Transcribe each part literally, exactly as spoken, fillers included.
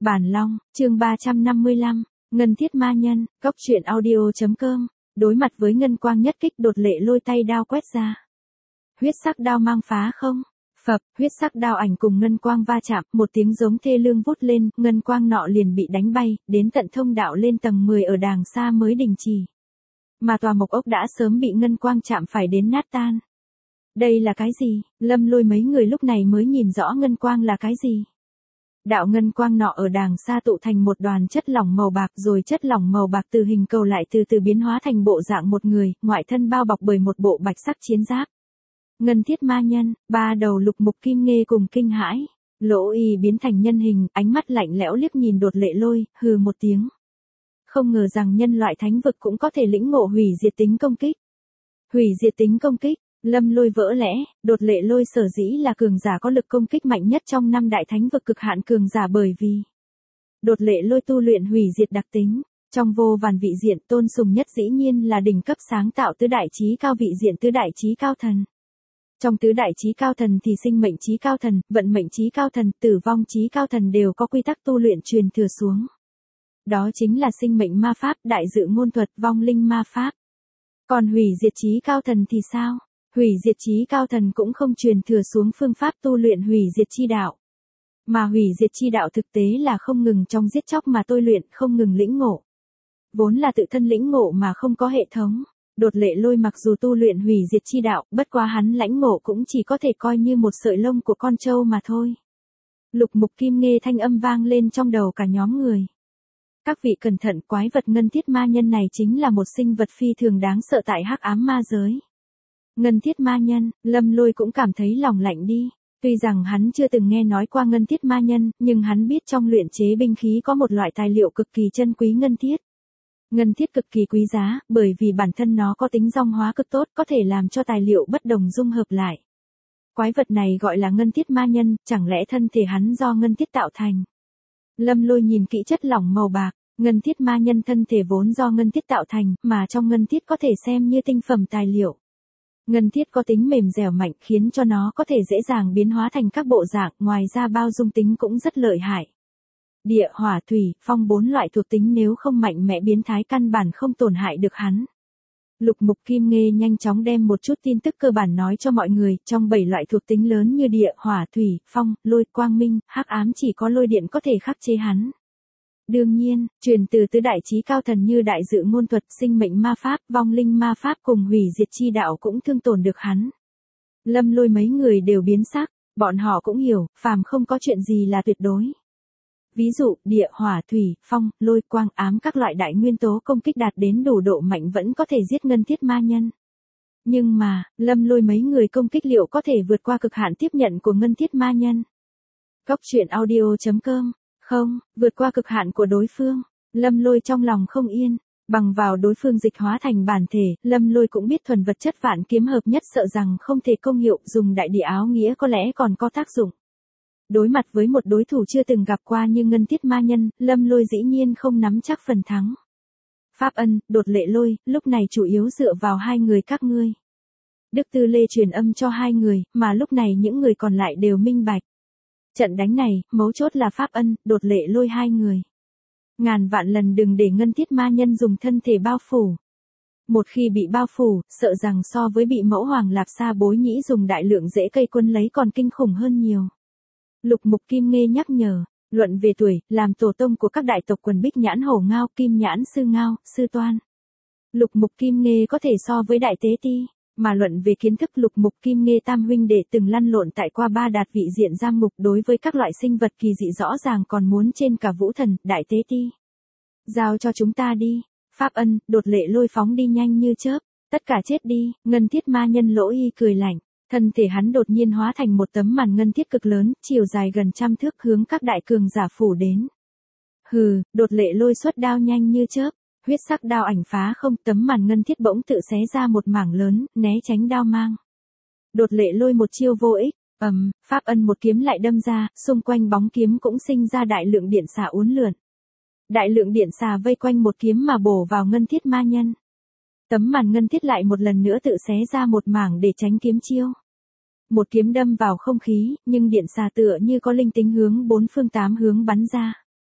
Bản Long, chương ba trăm năm mươi lăm, Ngân Thiết Ma Nhân, Cốc truyện audio chấm com. Đối mặt với ngân quang nhất kích, Đột Lệ lôi tay đao quét ra. Huyết sắc đao mang phá không. Phập, huyết sắc đao ảnh cùng ngân quang va chạm, một tiếng giống thê lương vút lên, ngân quang nọ liền bị đánh bay, đến tận thông đạo lên tầng mười ở đàng xa mới đình chỉ. Mà tòa mộc ốc đã sớm bị ngân quang chạm phải đến nát tan. Đây là cái gì? Lâm Lôi mấy người lúc này mới nhìn rõ ngân quang là cái gì. Đạo ngân quang nọ ở đàng xa tụ thành một đoàn chất lỏng màu bạc, rồi chất lỏng màu bạc từ hình cầu lại từ từ biến hóa thành bộ dạng một người, ngoại thân bao bọc bởi một bộ bạch sắc chiến giáp. Ngân Thiết Ma Nhân, ba đầu Lục Mục Kim Nghê cùng kinh hãi, Lỗ Y biến thành nhân hình, ánh mắt lạnh lẽo liếc nhìn Đột Lệ lôi, hừ một tiếng. Không ngờ rằng nhân loại thánh vực cũng có thể lĩnh ngộ hủy diệt tính công kích. Hủy diệt tính công kích. Lâm Lôi vỡ lẽ, Đột Lệ lôi sở dĩ là cường giả có lực công kích mạnh nhất trong năm đại thánh vực cực hạn cường giả, bởi vì Đột Lệ lôi tu luyện hủy diệt đặc tính. Trong vô vàn vị diện, tôn sùng nhất dĩ nhiên là đỉnh cấp sáng tạo tứ đại chí cao vị diện tứ đại chí cao thần. Trong tứ đại chí cao thần thì sinh mệnh chí cao thần, vận mệnh chí cao thần, tử vong chí cao thần đều có quy tắc tu luyện truyền thừa xuống. Đó chính là sinh mệnh ma pháp, đại dự ngôn thuật, vong linh ma pháp. Còn hủy diệt chí cao thần thì sao? Hủy diệt chí cao thần cũng không truyền thừa xuống phương pháp tu luyện hủy diệt chi đạo. Mà hủy diệt chi đạo thực tế là không ngừng trong giết chóc mà tôi luyện, không ngừng lĩnh ngộ. Vốn là tự thân lĩnh ngộ mà không có hệ thống. Đột Lệ lôi mặc dù tu luyện hủy diệt chi đạo, bất quá hắn lãnh ngộ cũng chỉ có thể coi như một sợi lông của con trâu mà thôi. Lục Mục Kim Nghê thanh âm vang lên trong đầu cả nhóm người. Các vị cẩn thận, quái vật Ngân Thiết Ma Nhân này chính là một sinh vật phi thường đáng sợ tại hắc ám ma giới. Ngân Thiết Ma Nhân, Lâm Lôi cũng cảm thấy lòng lạnh đi. Tuy rằng hắn chưa từng nghe nói qua Ngân Thiết Ma Nhân, nhưng hắn biết trong luyện chế binh khí có một loại tài liệu cực kỳ chân quý ngân thiết. Ngân thiết cực kỳ quý giá, bởi vì bản thân nó có tính rong hóa cực tốt, có thể làm cho tài liệu bất đồng dung hợp lại. Quái vật này gọi là Ngân Thiết Ma Nhân, chẳng lẽ thân thể hắn do ngân thiết tạo thành? Lâm Lôi nhìn kỹ chất lỏng màu bạc, Ngân Thiết Ma Nhân thân thể vốn do ngân thiết tạo thành, mà trong ngân thiết có thể xem như tinh phẩm tài liệu. Ngân thiết có tính mềm dẻo mạnh, khiến cho nó có thể dễ dàng biến hóa thành các bộ dạng, ngoài ra bao dung tính cũng rất lợi hại. Địa, hỏa, thủy, phong bốn loại thuộc tính nếu không mạnh mẽ biến thái căn bản không tổn hại được hắn. Lục Mục Kim Nghê nhanh chóng đem một chút tin tức cơ bản nói cho mọi người, trong bảy loại thuộc tính lớn như địa, hỏa, thủy, phong, lôi, quang minh, hắc ám chỉ có lôi điện có thể khắc chế hắn. Đương nhiên, truyền từ tứ đại chí cao thần như đại dự ngôn thuật, sinh mệnh ma pháp, vong linh ma pháp cùng hủy diệt chi đạo cũng thương tổn được hắn. Lâm Lôi mấy người đều biến sắc, bọn họ cũng hiểu, phàm không có chuyện gì là tuyệt đối. Ví dụ, địa, hỏa, thủy, phong, lôi, quang, ám các loại đại nguyên tố công kích đạt đến đủ độ mạnh vẫn có thể giết Ngân Thiết Ma Nhân. Nhưng mà, Lâm Lôi mấy người công kích liệu có thể vượt qua cực hạn tiếp nhận của Ngân Thiết Ma Nhân? Cốc truyện audio chấm com. Không, vượt qua cực hạn của đối phương. Lâm Lôi trong lòng không yên. Bằng vào đối phương dịch hóa thành bản thể, Lâm Lôi cũng biết thuần vật chất vạn kiếm hợp nhất sợ rằng không thể công hiệu, dùng đại địa áo nghĩa có lẽ còn có tác dụng. Đối mặt với một đối thủ chưa từng gặp qua như Ngân Thiết Ma Nhân, Lâm Lôi dĩ nhiên không nắm chắc phần thắng. Pháp Ân, Đột Lệ lôi, lúc này chủ yếu dựa vào hai người các ngươi. Đức Tư Lê truyền âm cho hai người, mà lúc này những người còn lại đều minh bạch. Trận đánh này, mấu chốt là Pháp Ân, Đột Lệ lôi hai người. Ngàn vạn lần đừng để Ngân Thiết Ma Nhân dùng thân thể bao phủ. Một khi bị bao phủ, sợ rằng so với bị Mẫu Hoàng Lạp Sa Bối Nhĩ dùng đại lượng rễ cây quân lấy còn kinh khủng hơn nhiều. Lục Mục Kim Nghê nhắc nhở, luận về tuổi, làm tổ tông của các đại tộc quần Bích Nhãn Hổ Ngao, Kim Nhãn Sư Ngao, Sư Toan. Lục Mục Kim Nghê có thể so với Đại Tế Ti, mà luận về kiến thức Lục Mục Kim Nghê tam huynh đệ từng lăn lộn tại qua ba đạt vị diện giam ngục, đối với các loại sinh vật kỳ dị rõ ràng còn muốn trên cả Vũ Thần, Đại Tế Ti. Giao cho chúng ta đi. Pháp Ân, Đột Lệ lôi phóng đi nhanh như chớp, tất cả chết đi. Ngân Thiết Ma Nhân Lỗ Y cười lạnh. Thân thể hắn đột nhiên hóa thành một tấm màn ngân thiết cực lớn, chiều dài gần trăm thước hướng các đại cường giả phủ đến. Hừ, Đột Lệ lôi xuất đao nhanh như chớp, huyết sắc đao ảnh phá không, tấm màn ngân thiết bỗng tự xé ra một mảng lớn, né tránh đao mang. Đột Lệ lôi một chiêu vô ích, ầm, Pháp Ân một kiếm lại đâm ra, xung quanh bóng kiếm cũng sinh ra đại lượng điện xà uốn lượn. Đại lượng điện xà vây quanh một kiếm mà bổ vào Ngân Thiết Ma Nhân. Tấm màn ngân thiết lại một lần nữa tự xé ra một mảng để tránh kiếm chiêu. Một kiếm đâm vào không khí, nhưng điện xà tựa như có linh tính hướng bốn phương tám hướng bắn ra.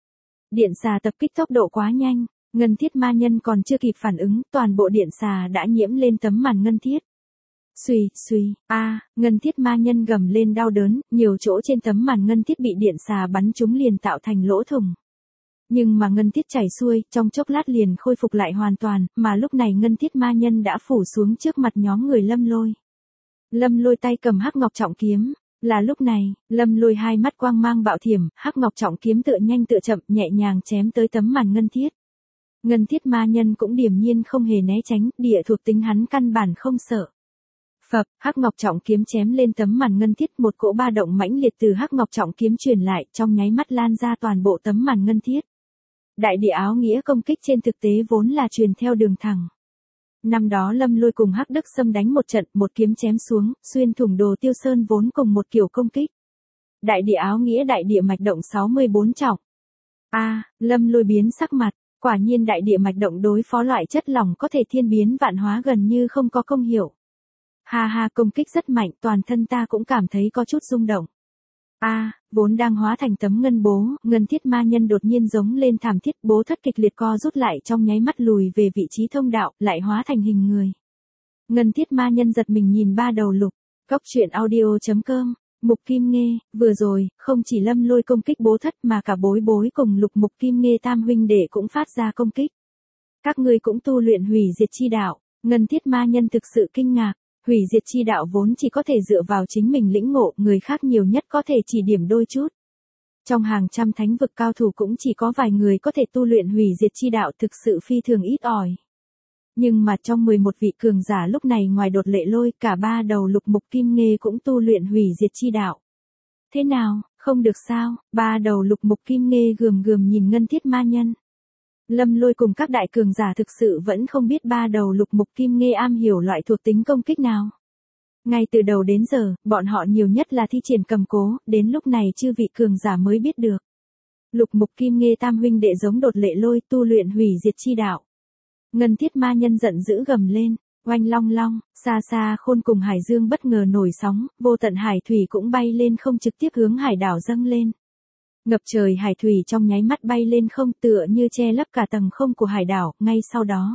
Điện xà tập kích tốc độ quá nhanh, ngân thiết ma nhân còn chưa kịp phản ứng, toàn bộ điện xà đã nhiễm lên tấm màn ngân thiết. Xùy, xùy, a, ngân thiết ma nhân gầm lên đau đớn, nhiều chỗ trên tấm màn ngân thiết bị điện xà bắn trúng liền tạo thành lỗ thủng. Nhưng mà ngân thiết chảy xuôi, trong chốc lát liền khôi phục lại hoàn toàn, mà lúc này ngân thiết ma nhân đã phủ xuống trước mặt nhóm người Lâm Lôi. Lâm Lôi tay cầm hắc ngọc trọng kiếm, là lúc này, Lâm Lôi hai mắt quang mang bạo thiểm, hắc ngọc trọng kiếm tựa nhanh tựa chậm, nhẹ nhàng chém tới tấm màn ngân thiết. Ngân thiết ma nhân cũng điềm nhiên không hề né tránh, địa thuộc tính hắn căn bản không sợ. Phập, hắc ngọc trọng kiếm chém lên tấm màn ngân thiết, một cỗ ba động mãnh liệt từ hắc ngọc trọng kiếm truyền lại, trong nháy mắt lan ra toàn bộ tấm màn ngân thiết. Đại địa áo nghĩa công kích trên thực tế vốn là truyền theo đường thẳng. Năm đó Lâm Lôi cùng Hắc Đức Sâm đánh một trận, một kiếm chém xuống, xuyên thủng Đồ Tiêu Sơn vốn cùng một kiểu công kích. Đại địa áo nghĩa đại địa mạch động sáu mươi bốn trọng. A, à, Lâm Lôi biến sắc mặt, quả nhiên đại địa mạch động đối phó loại chất lỏng có thể thiên biến vạn hóa gần như không có công hiệu. Ha ha, công kích rất mạnh, toàn thân ta cũng cảm thấy có chút rung động. A, à, vốn đang hóa thành tấm ngân bố, ngân thiết ma nhân đột nhiên giống lên thảm thiết, bố thất kịch liệt co rút lại trong nháy mắt lùi về vị trí thông đạo, lại hóa thành hình người. Ngân thiết ma nhân giật mình nhìn ba đầu lục, góc truyện audio chấm com, Mục Kim Nghê, vừa rồi, không chỉ Lâm Lôi công kích bố thất mà cả bối bối cùng lục Mục Kim Nghê tam huynh đệ cũng phát ra công kích. Các ngươi cũng tu luyện hủy diệt chi đạo, ngân thiết ma nhân thực sự kinh ngạc. Hủy diệt chi đạo vốn chỉ có thể dựa vào chính mình lĩnh ngộ, người khác nhiều nhất có thể chỉ điểm đôi chút. Trong hàng trăm thánh vực cao thủ cũng chỉ có vài người có thể tu luyện hủy diệt chi đạo, thực sự phi thường ít ỏi. Nhưng mà trong mười một vị cường giả lúc này ngoài Đột Lệ Lôi, cả ba đầu lục Mục Kim Nghê cũng tu luyện hủy diệt chi đạo. Thế nào, không được sao? Ba đầu lục Mục Kim Nghê gườm gườm nhìn ngân thiết ma nhân. Lâm Lôi cùng các đại cường giả thực sự vẫn không biết ba đầu lục Mục Kim Nghê am hiểu loại thuộc tính công kích nào. Ngay từ đầu đến giờ, bọn họ nhiều nhất là thi triển cầm cố, đến lúc này chư vị cường giả mới biết được. Lục Mục Kim Nghê tam huynh đệ giống Đột Lệ Lôi tu luyện hủy diệt chi đạo. Ngân thiết ma nhân giận dữ gầm lên, oanh long long, xa xa Khôn cùng Hải Dương bất ngờ nổi sóng, vô tận hải thủy cũng bay lên không trực tiếp hướng hải đảo dâng lên. Ngập trời hải thủy trong nháy mắt bay lên không tựa như che lấp cả tầng không của hải đảo, ngay sau đó.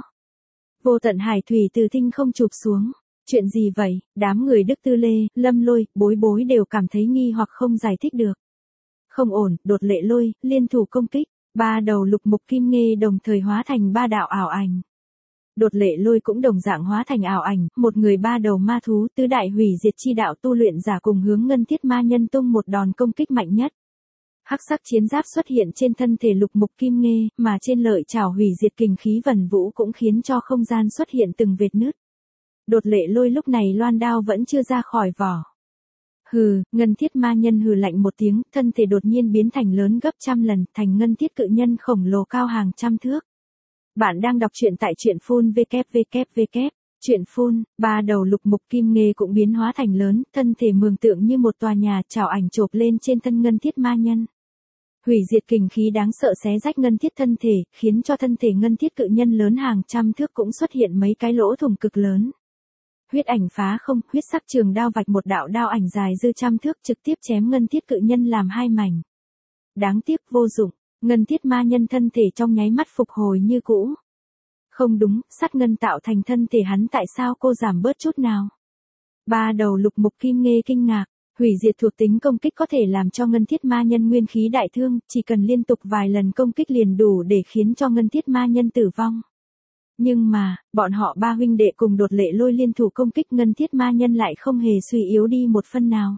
Vô tận hải thủy từ thinh không chụp xuống. Chuyện gì vậy? Đám người Đức Tư Lê, Lâm Lôi, bối bối đều cảm thấy nghi hoặc không giải thích được. Không ổn, Đột Lệ Lôi, liên thủ công kích, ba đầu lục Mục Kim Nghê đồng thời hóa thành ba đạo ảo ảnh. Đột Lệ Lôi cũng đồng dạng hóa thành ảo ảnh, một người ba đầu ma thú, tứ đại hủy diệt chi đạo tu luyện giả cùng hướng ngân thiết ma nhân tung một đòn công kích mạnh nhất. Hắc sắc chiến giáp xuất hiện trên thân thể lục Mục Kim Nghê, mà trên lợi chảo hủy diệt kình khí vần vũ cũng khiến cho không gian xuất hiện từng vệt nứt. Đột Lệ Lôi lúc này loan đao vẫn chưa ra khỏi vỏ. Hừ, ngân thiết ma nhân hừ lạnh một tiếng, thân thể đột nhiên biến thành lớn gấp trăm lần, thành ngân thiết cự nhân khổng lồ cao hàng trăm thước. Bạn đang đọc truyện tại truyện phun vê vê vê, truyện phun, ba đầu lục Mục Kim Nghê cũng biến hóa thành lớn, thân thể mường tượng như một tòa nhà, chảo ảnh chộp lên trên thân ngân thiết ma nhân. Hủy diệt kình khí đáng sợ xé rách ngân thiết thân thể, khiến cho thân thể ngân thiết cự nhân lớn hàng trăm thước cũng xuất hiện mấy cái lỗ thủng cực lớn. Huyết ảnh phá không, huyết sắc trường đao vạch một đạo đao ảnh dài dư trăm thước trực tiếp chém ngân thiết cự nhân làm hai mảnh. Đáng tiếc vô dụng, ngân thiết ma nhân thân thể trong nháy mắt phục hồi như cũ. Không đúng, sắt ngân tạo thành thân thể hắn tại sao cô giảm bớt chút nào? Ba đầu lục Mục Kim Nghê kinh ngạc, hủy diệt thuộc tính công kích có thể làm cho ngân thiết ma nhân nguyên khí đại thương, chỉ cần liên tục vài lần công kích liền đủ để khiến cho ngân thiết ma nhân tử vong. Nhưng mà, bọn họ ba huynh đệ cùng Đột Lệ Lôi liên thủ công kích ngân thiết ma nhân lại không hề suy yếu đi một phân nào.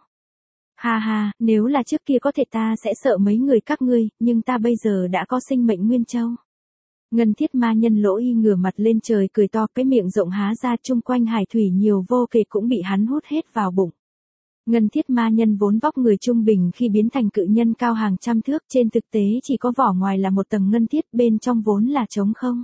Ha ha, nếu là trước kia có thể ta sẽ sợ mấy người các ngươi, nhưng ta bây giờ đã có sinh mệnh nguyên châu. Ngân thiết ma nhân lỗ y ngửa mặt lên trời cười to, cái miệng rộng há ra, chung quanh hải thủy nhiều vô kể cũng bị hắn hút hết vào bụng. Ngân thiết ma nhân vốn vóc người trung bình khi biến thành cự nhân cao hàng trăm thước, trên thực tế chỉ có vỏ ngoài là một tầng ngân thiết, bên trong vốn là trống không.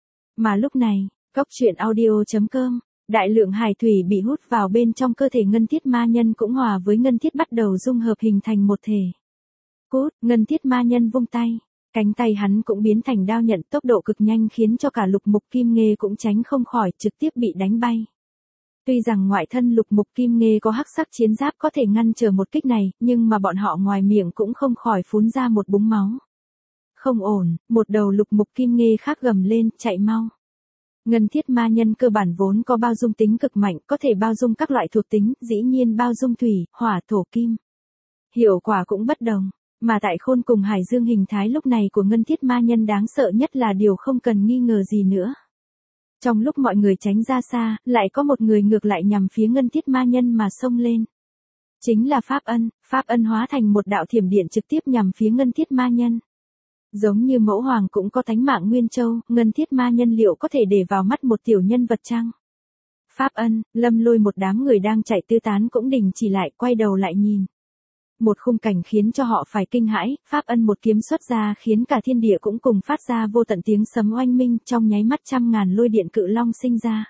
Mà lúc này, góc truyện audio chấm com, đại lượng hải thủy bị hút vào bên trong cơ thể ngân thiết ma nhân cũng hòa với ngân thiết bắt đầu dung hợp hình thành một thể. Cút, ngân thiết ma nhân vung tay, cánh tay hắn cũng biến thành đao nhận, tốc độ cực nhanh khiến cho cả lục Mục Kim Nghê cũng tránh không khỏi, trực tiếp bị đánh bay. Tuy rằng ngoại thân lục Mục Kim Nghê có hắc sắc chiến giáp có thể ngăn trở một kích này, nhưng mà bọn họ ngoài miệng cũng không khỏi phun ra một búng máu. Không ổn, một đầu lục mục kim nghê khác gầm lên, chạy mau. Ngân thiết ma nhân cơ bản vốn có bao dung tính cực mạnh, có thể bao dung các loại thuộc tính, dĩ nhiên bao dung thủy, hỏa, thổ, kim. Hiệu quả cũng bất đồng, mà tại Khôn cùng Hải Dương hình thái lúc này của ngân thiết ma nhân đáng sợ nhất là điều không cần nghi ngờ gì nữa. Trong lúc mọi người tránh ra xa, lại có một người ngược lại nhằm phía ngân thiết ma nhân mà xông lên. Chính là Pháp Ân, Pháp Ân hóa thành một đạo thiểm điện trực tiếp nhằm phía ngân thiết ma nhân. Giống như mẫu hoàng cũng có thánh mạng Nguyên Châu, ngân thiết ma nhân liệu có thể để vào mắt một tiểu nhân vật chăng? Pháp Ân, Lâm Lôi một đám người đang chạy tứ tán cũng đình chỉ lại, quay đầu lại nhìn. Một khung cảnh khiến cho họ phải kinh hãi, Pháp Ân một kiếm xuất ra khiến cả thiên địa cũng cùng phát ra vô tận tiếng sấm oanh minh, trong nháy mắt trăm ngàn lôi điện cự long sinh ra.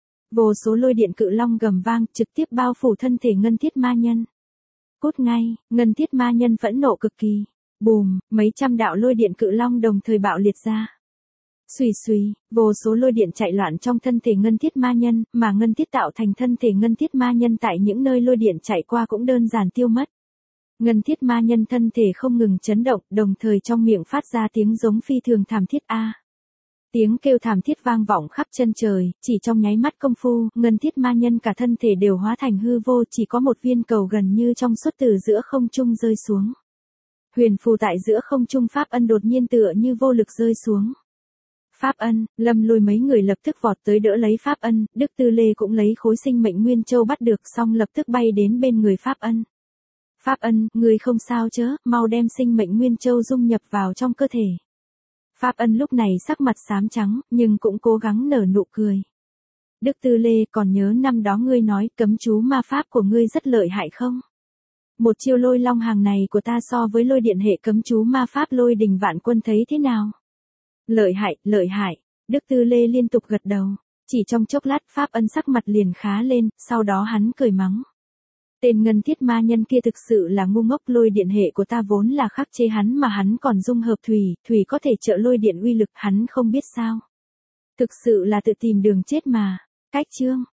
Vô số lôi điện cự long gầm vang, trực tiếp bao phủ thân thể ngân thiết ma nhân. Cút ngay, ngân thiết ma nhân phẫn nộ cực kỳ. Bùm, mấy trăm đạo lôi điện cự long đồng thời bạo liệt ra. Xùy xùy, vô số lôi điện chạy loạn trong thân thể ngân thiết ma nhân, mà ngân thiết tạo thành thân thể ngân thiết ma nhân tại những nơi lôi điện chạy qua cũng đơn giản tiêu mất. Ngân thiết ma nhân thân thể không ngừng chấn động, đồng thời trong miệng phát ra tiếng giống phi thường thảm thiết a. Tiếng kêu thảm thiết vang vọng khắp chân trời, chỉ trong nháy mắt công phu, ngân thiết ma nhân cả thân thể đều hóa thành hư vô, chỉ có một viên cầu gần như trong suốt từ giữa không trung rơi xuống. Huyền phù tại giữa không trung Pháp Ân đột nhiên tựa như vô lực rơi xuống. Pháp Ân, Lâm Lôi mấy người lập tức vọt tới đỡ lấy Pháp Ân, Đức Tư Lê cũng lấy khối sinh mệnh Nguyên Châu bắt được xong lập tức bay đến bên người Pháp Ân. Pháp Ân, người không sao chớ, mau đem sinh mệnh Nguyên Châu dung nhập vào trong cơ thể. Pháp Ân lúc này sắc mặt xám trắng, nhưng cũng cố gắng nở nụ cười. Đức Tư Lê, còn nhớ năm đó ngươi nói cấm chú ma pháp của ngươi rất lợi hại không? Một chiêu lôi long hàng này của ta so với lôi điện hệ cấm chú ma pháp lôi đình vạn quân thấy thế nào? Lợi hại, lợi hại. Đức Tư Lê liên tục gật đầu. Chỉ trong chốc lát Pháp Ân sắc mặt liền khá lên, sau đó hắn cười mắng. Tên ngân thiết ma nhân kia thực sự là ngu ngốc, lôi điện hệ của ta vốn là khắc chế hắn mà hắn còn dung hợp thủy, thủy có thể trợ lôi điện uy lực, hắn không biết sao. Thực sự là tự tìm đường chết mà. Cách chương.